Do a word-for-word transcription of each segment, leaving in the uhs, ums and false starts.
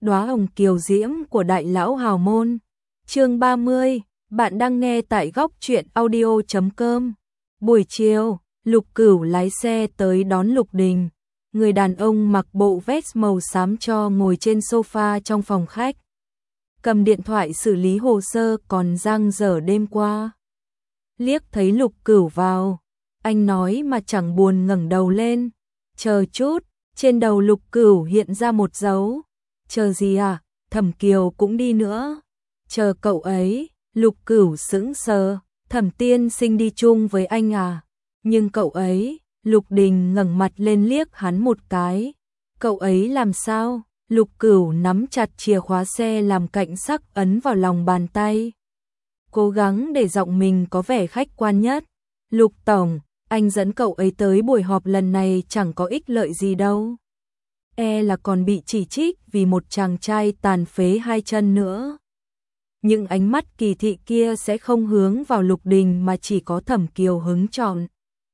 Đóa hồng kiều diễm của đại lão hào môn. Chương ba mươi, bạn đang nghe tại góc truyện audio chấm com. Buổi chiều, Lục Cửu lái xe tới đón Lục Đình. Người đàn ông mặc bộ vest màu xám cho ngồi trên sofa trong phòng khách. Cầm điện thoại xử lý hồ sơ còn dang dở đêm qua. Liếc thấy Lục Cửu vào, anh nói mà chẳng buồn ngẩng đầu lên. Chờ chút, trên đầu Lục Cửu hiện ra một dấu. Chờ gì à, Thẩm Kiều cũng đi nữa. Chờ cậu ấy, Lục Cửu sững sờ, Thẩm tiên sinh đi chung với anh à. Nhưng cậu ấy, Lục Đình ngẩng mặt lên liếc hắn một cái. Cậu ấy làm sao? Lục Cửu nắm chặt chìa khóa xe làm cạnh sắc ấn vào lòng bàn tay. Cố gắng để giọng mình có vẻ khách quan nhất. Lục Tổng, anh dẫn cậu ấy tới buổi họp lần này chẳng có ích lợi gì đâu. E là còn bị chỉ trích vì một chàng trai tàn phế hai chân nữa. Nhưng ánh mắt kỳ thị kia sẽ không hướng vào Lục Đình mà chỉ có Thẩm Kiều hứng chọn.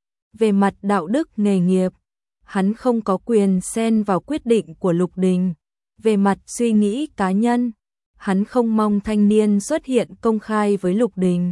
Về mặt đạo đức nghề nghiệp, hắn không có quyền xen vào quyết định của Lục Đình. Về mặt suy nghĩ cá nhân, hắn không mong thanh niên xuất hiện công khai với Lục Đình.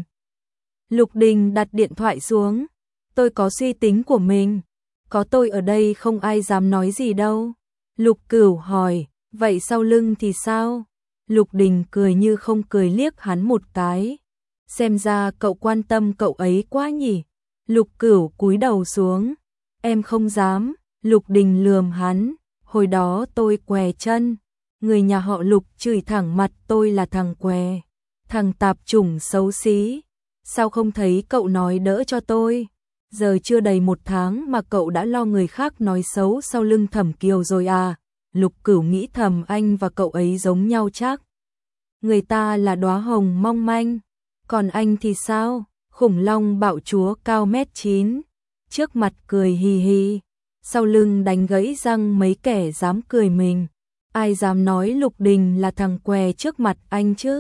Lục Đình đặt điện thoại xuống. Tôi có suy tính của mình. Có tôi ở đây không ai dám nói gì đâu. Lục Cửu hỏi, vậy sau lưng thì sao? Lục Đình cười như không cười liếc hắn một cái. Xem ra cậu quan tâm cậu ấy quá nhỉ. Lục Cửu cúi đầu xuống. Em không dám. Lục Đình lườm hắn. Hồi đó tôi què chân. Người nhà họ Lục chửi thẳng mặt tôi là thằng què. Thằng tạp chủng xấu xí. Sao không thấy cậu nói đỡ cho tôi? Giờ chưa đầy một tháng mà cậu đã lo người khác nói xấu sau lưng Thẩm Kiều rồi à? Lục Cửu nghĩ thầm anh và cậu ấy giống nhau chắc. Người ta là đóa hồng mong manh. Còn anh thì sao? Khủng long bạo chúa cao mét chín. Trước mặt cười hì hì. Sau lưng đánh gãy răng mấy kẻ dám cười mình. Ai dám nói Lục Đình là thằng què trước mặt anh chứ?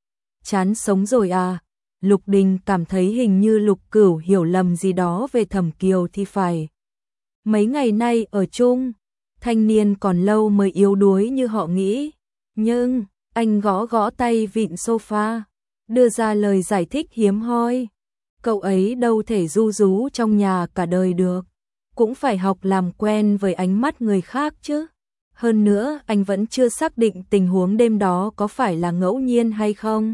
Chán sống rồi à? Lục Đình cảm thấy hình như Lục Cửu hiểu lầm gì đó về Thẩm Kiều thì phải. Mấy ngày nay ở chung, thanh niên còn lâu mới yếu đuối như họ nghĩ. Nhưng, anh gõ gõ tay vịn sofa, đưa ra lời giải thích hiếm hoi. Cậu ấy đâu thể ru rú trong nhà cả đời được. Cũng phải học làm quen với ánh mắt người khác chứ. Hơn nữa, anh vẫn chưa xác định tình huống đêm đó có phải là ngẫu nhiên hay không.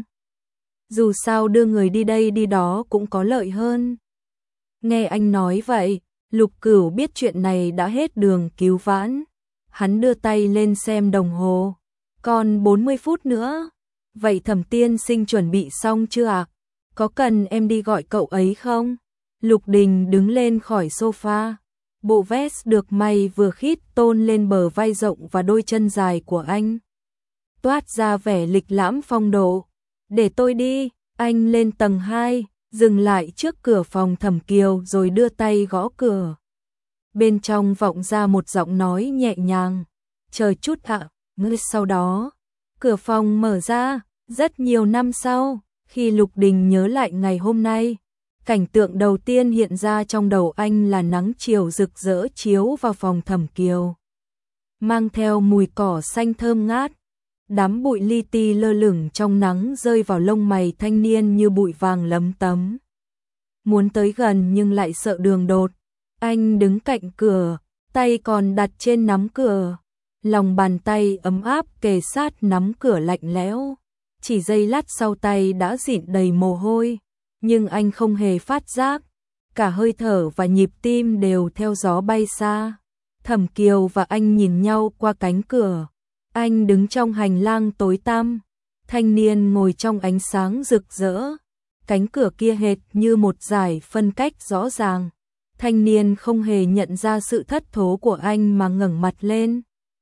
Dù sao đưa người đi đây đi đó cũng có lợi hơn. Nghe anh nói vậy, Lục Cửu biết chuyện này đã hết đường cứu vãn. Hắn đưa tay lên xem đồng hồ. Còn bốn mươi phút nữa. Vậy Thẩm tiên sinh chuẩn bị xong chưa ạ? Có cần em đi gọi cậu ấy không? Lục Đình đứng lên khỏi sofa. Bộ vest được may vừa khít tôn lên bờ vai rộng và đôi chân dài của anh. Toát ra vẻ lịch lãm phong độ. Để tôi đi, anh lên tầng hai, dừng lại trước cửa phòng Thẩm Kiều rồi đưa tay gõ cửa. Bên trong vọng ra một giọng nói nhẹ nhàng, chờ chút ạ. Ngay sau đó, cửa phòng mở ra. Rất nhiều năm sau, khi Lục Đình nhớ lại ngày hôm nay, cảnh tượng đầu tiên hiện ra trong đầu anh là nắng chiều rực rỡ chiếu vào phòng Thẩm Kiều. Mang theo mùi cỏ xanh thơm ngát. Đám bụi li ti lơ lửng trong nắng rơi vào lông mày thanh niên như bụi vàng lấm tấm. Muốn tới gần nhưng lại sợ đường đột. Anh đứng cạnh cửa, tay còn đặt trên nắm cửa. Lòng bàn tay ấm áp kề sát nắm cửa lạnh lẽo. Chỉ giây lát sau tay đã dịn đầy mồ hôi. Nhưng anh không hề phát giác. Cả hơi thở và nhịp tim đều theo gió bay xa. Thẩm Kiều và anh nhìn nhau qua cánh cửa. Anh đứng trong hành lang tối tăm, thanh niên ngồi trong ánh sáng rực rỡ. Cánh cửa kia hệt như một dải phân cách rõ ràng. Thanh niên không hề nhận ra sự thất thố của anh mà ngẩng mặt lên.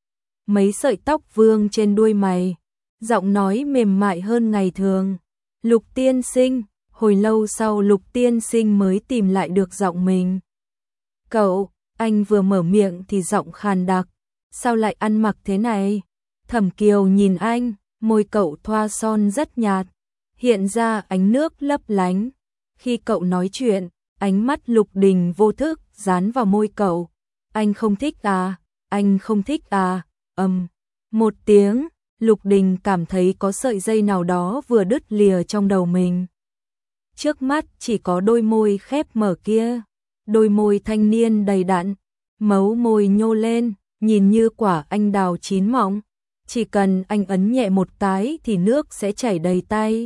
Mấy sợi tóc vương trên đuôi mày, giọng nói mềm mại hơn ngày thường. Lục tiên sinh, hồi lâu sau Lục tiên sinh mới tìm lại được giọng mình. Cậu, anh vừa mở miệng thì giọng khàn đặc. Sao lại ăn mặc thế này? Thẩm Kiều nhìn anh, môi cậu thoa son rất nhạt, hiện ra ánh nước lấp lánh. Khi cậu nói chuyện, ánh mắt Lục Đình vô thức dán vào môi cậu. Anh không thích à? Anh không thích à? Ầm, um, một tiếng, Lục Đình cảm thấy có sợi dây nào đó vừa đứt lìa trong đầu mình. Trước mắt chỉ có đôi môi khép mở kia, đôi môi thanh niên đầy đặn, mấu môi nhô lên, nhìn như quả anh đào chín mọng, chỉ cần anh ấn nhẹ một cái thì nước sẽ chảy đầy tay.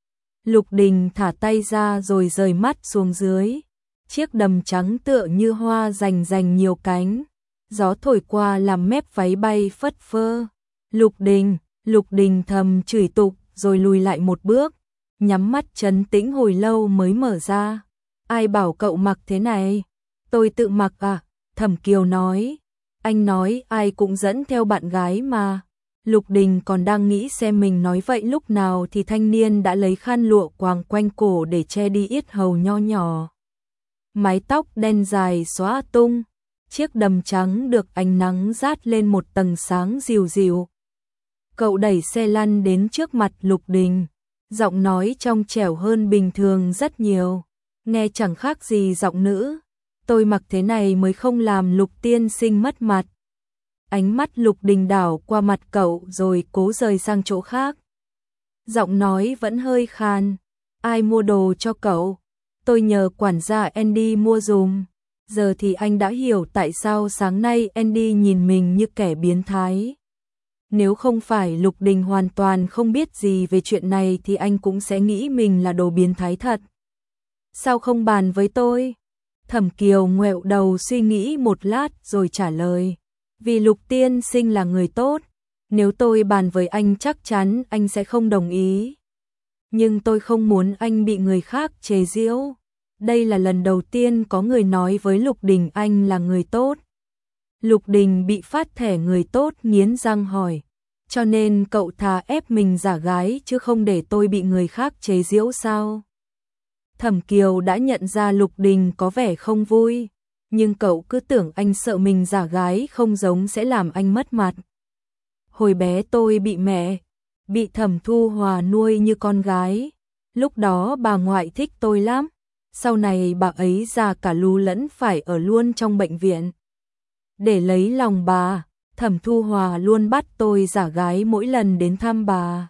Lục Đình thả tay ra rồi rời mắt xuống dưới, chiếc đầm trắng tựa như hoa rành rành nhiều cánh, gió thổi qua làm mép váy bay phất phơ. Lục Đình, Lục Đình thầm chửi tục rồi lùi lại một bước, nhắm mắt trấn tĩnh hồi lâu mới mở ra. Ai bảo cậu mặc thế này? Tôi tự mặc à? Thẩm Kiều nói. Anh nói ai cũng dẫn theo bạn gái mà. Lục Đình còn đang nghĩ xem mình nói vậy lúc nào thì thanh niên đã lấy khăn lụa quàng quanh cổ để che đi yết hầu nho nhỏ. Mái tóc đen dài xõa tung, chiếc đầm trắng được ánh nắng rát lên một tầng sáng dịu dịu. Cậu đẩy xe lăn đến trước mặt Lục Đình, giọng nói trong trẻo hơn bình thường rất nhiều, nghe chẳng khác gì giọng nữ. Tôi mặc thế này mới không làm Lục tiên sinh mất mặt. Ánh mắt Lục Đình đảo qua mặt cậu rồi cố rời sang chỗ khác. Giọng nói vẫn hơi khan. Ai mua đồ cho cậu? Tôi nhờ quản gia Andy mua dùm. Giờ thì anh đã hiểu tại sao sáng nay Andy nhìn mình như kẻ biến thái. Nếu không phải Lục Đình hoàn toàn không biết gì về chuyện này thì anh cũng sẽ nghĩ mình là đồ biến thái thật. Sao không bàn với tôi? Thẩm Kiều ngoẹo đầu suy nghĩ một lát rồi trả lời. Vì Lục tiên sinh là người tốt, nếu tôi bàn với anh chắc chắn anh sẽ không đồng ý. Nhưng tôi không muốn anh bị người khác chế giễu. Đây là lần đầu tiên có người nói với Lục Đình anh là người tốt. Lục Đình bị phát thẻ người tốt nghiến răng hỏi. Cho nên cậu thà ép mình giả gái chứ không để tôi bị người khác chế giễu sao? Thẩm Kiều đã nhận ra Lục Đình có vẻ không vui, nhưng cậu cứ tưởng anh sợ mình giả gái không giống sẽ làm anh mất mặt. Hồi bé tôi bị mẹ, bị Thẩm Thu Hòa nuôi như con gái. Lúc đó bà ngoại thích tôi lắm. Sau này bà ấy già cả lú lẫn phải ở luôn trong bệnh viện. Để lấy lòng bà, Thẩm Thu Hòa luôn bắt tôi giả gái mỗi lần đến thăm bà.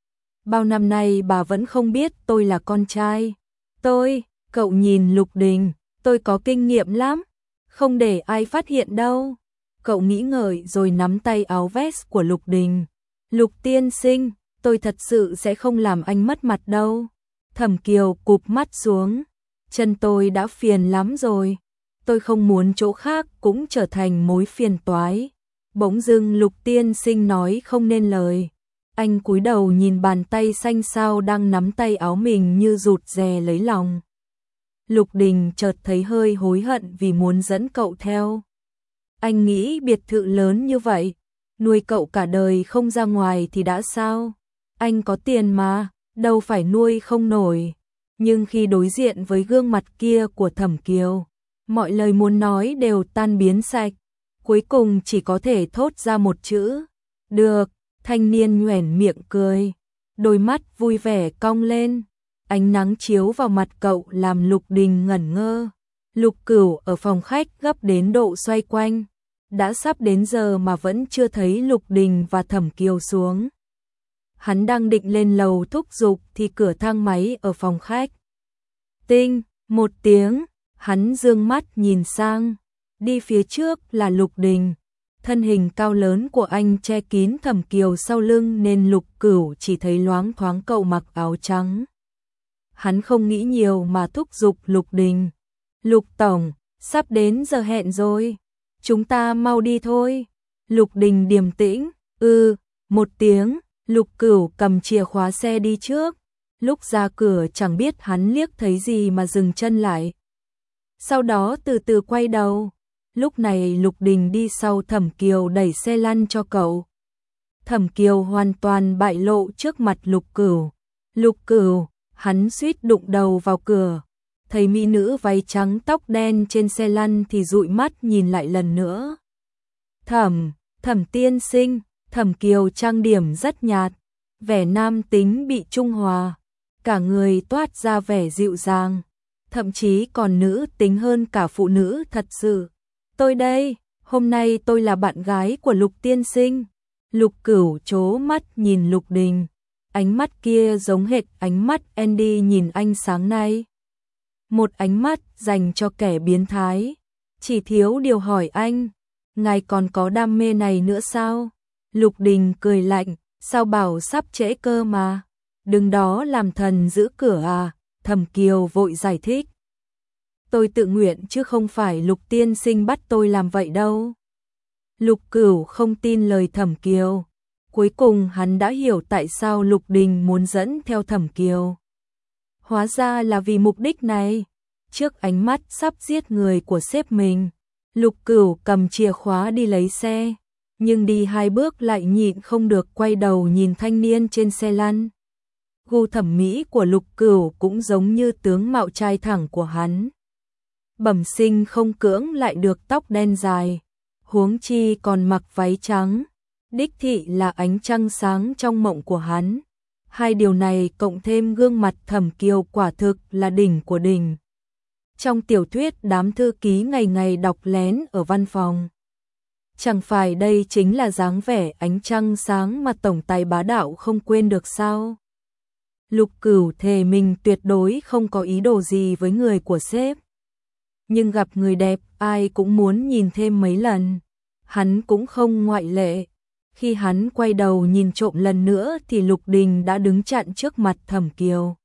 Bao năm nay bà vẫn không biết tôi là con trai. Tôi, cậu nhìn Lục Đình, tôi có kinh nghiệm lắm, không để ai phát hiện đâu. Cậu nghĩ ngợi rồi nắm tay áo vest của Lục Đình. Lục tiên sinh, tôi thật sự sẽ không làm anh mất mặt đâu. Thẩm Kiều cụp mắt xuống. Chân tôi đã phiền lắm rồi. Tôi không muốn chỗ khác cũng trở thành mối phiền toái. Bỗng dưng Lục tiên sinh nói không nên lời. Anh cúi đầu nhìn bàn tay xanh xao đang nắm tay áo mình như rụt rè lấy lòng. Lục Đình chợt thấy hơi hối hận vì muốn dẫn cậu theo. Anh nghĩ biệt thự lớn như vậy, nuôi cậu cả đời không ra ngoài thì đã sao? Anh có tiền mà, đâu phải nuôi không nổi. Nhưng khi đối diện với gương mặt kia của Thẩm Kiều, mọi lời muốn nói đều tan biến sạch. Cuối cùng chỉ có thể thốt ra một chữ. Được. Thanh niên nhoẻn miệng cười, đôi mắt vui vẻ cong lên. Ánh nắng chiếu vào mặt cậu làm Lục Đình ngẩn ngơ. Lục Cửu ở phòng khách gấp đến độ xoay quanh. Đã sắp đến giờ mà vẫn chưa thấy Lục Đình và Thẩm Kiều xuống. Hắn đang định lên lầu thúc giục thì cửa thang máy ở phòng khách. Tinh, một tiếng, hắn dương mắt nhìn sang. Đi phía trước là Lục Đình. Thân hình cao lớn của anh che kín Thẩm Kiều sau lưng nên Lục Cửu chỉ thấy loáng thoáng cậu mặc áo trắng. Hắn không nghĩ nhiều mà thúc giục Lục Đình. Lục tổng, sắp đến giờ hẹn rồi. Chúng ta mau đi thôi. Lục Đình điềm tĩnh. Ừ, một tiếng. Lục Cửu cầm chìa khóa xe đi trước. Lúc ra cửa chẳng biết hắn liếc thấy gì mà dừng chân lại. Sau đó từ từ quay đầu. Lúc này Lục Đình đi sau Thẩm Kiều đẩy xe lăn cho cậu. Thẩm Kiều hoàn toàn bại lộ trước mặt Lục Cửu. Lục Cửu, hắn suýt đụng đầu vào cửa. Thấy mỹ nữ váy trắng tóc đen trên xe lăn thì dụi mắt nhìn lại lần nữa. Thẩm, Thẩm tiên sinh, Thẩm Kiều trang điểm rất nhạt, vẻ nam tính bị trung hòa, cả người toát ra vẻ dịu dàng, thậm chí còn nữ tính hơn cả phụ nữ thật sự. Tôi đây, hôm nay tôi là bạn gái của Lục tiên sinh. Lục Cửu chố mắt nhìn Lục Đình, ánh mắt kia giống hệt ánh mắt Andy nhìn anh sáng nay. Một ánh mắt dành cho kẻ biến thái, chỉ thiếu điều hỏi anh, ngài còn có đam mê này nữa sao? Lục Đình cười lạnh, sao bảo sắp trễ cơ mà, đừng đó làm thần giữ cửa à, Thẩm Kiều vội giải thích. Tôi tự nguyện chứ không phải Lục tiên sinh bắt tôi làm vậy đâu. Lục Cửu không tin lời Thẩm Kiều, cuối cùng hắn đã hiểu tại sao Lục Đình muốn dẫn theo Thẩm Kiều. Hóa ra là vì mục đích này. Trước ánh mắt sắp giết người của sếp mình, Lục Cửu cầm chìa khóa đi lấy xe, nhưng đi hai bước lại nhịn không được quay đầu nhìn thanh niên trên xe lăn. Gu thẩm mỹ của Lục Cửu cũng giống như tướng mạo trai thẳng của hắn. Bẩm sinh không cưỡng lại được tóc đen dài, huống chi còn mặc váy trắng, đích thị là ánh trăng sáng trong mộng của hắn. Hai điều này cộng thêm gương mặt Thẩm Kiều quả thực là đỉnh của đỉnh. Trong tiểu thuyết đám thư ký ngày ngày đọc lén ở văn phòng. Chẳng phải đây chính là dáng vẻ ánh trăng sáng mà tổng tài bá đạo không quên được sao? Lục Cửu thề mình tuyệt đối không có ý đồ gì với người của sếp. Nhưng gặp người đẹp ai cũng muốn nhìn thêm mấy lần. Hắn cũng không ngoại lệ. Khi hắn quay đầu nhìn trộm lần nữa thì Lục Đình đã đứng chặn trước mặt Thẩm Kiều.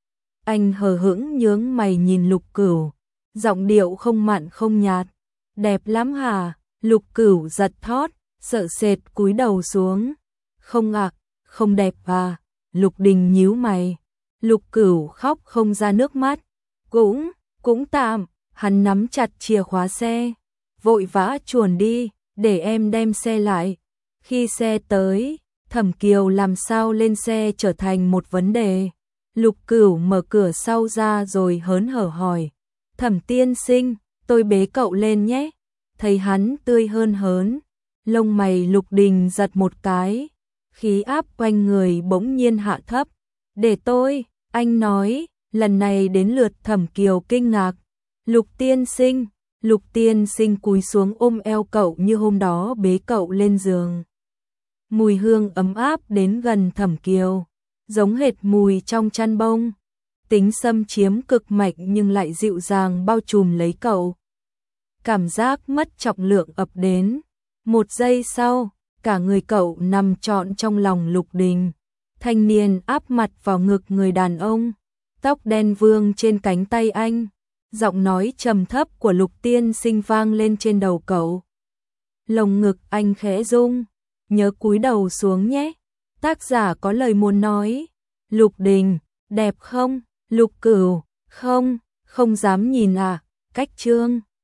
Anh hờ hững nhướng mày nhìn Lục Cửu, giọng điệu không mặn không nhạt. Đẹp lắm hả? Lục Cửu giật thót, sợ sệt cúi đầu xuống. Không ạ, không đẹp à? Lục Đình nhíu mày. Lục Cửu khóc không ra nước mắt. Cũng, cũng tạm. Hắn nắm chặt chìa khóa xe, vội vã chuồn đi, để em đem xe lại. Khi xe tới, Thẩm Kiều làm sao lên xe trở thành một vấn đề. Lục Cửu mở cửa sau ra rồi hớn hở hỏi. Thẩm tiên sinh, tôi bế cậu lên nhé. Thấy hắn tươi hơn hớn, lông mày Lục Đình giật một cái, khí áp quanh người bỗng nhiên hạ thấp. Để tôi, anh nói, lần này đến lượt Thẩm Kiều kinh ngạc. Lục tiên sinh, Lục tiên sinh cúi xuống ôm eo cậu như hôm đó bế cậu lên giường. Mùi hương ấm áp đến gần Thẩm Kiều, giống hệt mùi trong chăn bông. Tính xâm chiếm cực mạnh nhưng lại dịu dàng bao trùm lấy cậu. Cảm giác mất trọng lượng ập đến. Một giây sau, cả người cậu nằm trọn trong lòng Lục Đình. Thanh niên áp mặt vào ngực người đàn ông, tóc đen vương trên cánh tay anh. Giọng nói trầm thấp của Lục tiên sinh vang lên trên đầu cậu. Lồng ngực anh khẽ rung, nhớ cúi đầu xuống nhé. Tác giả có lời muốn nói. Lục Đình, đẹp không? Lục Cửu, không, không dám nhìn à. Cách chương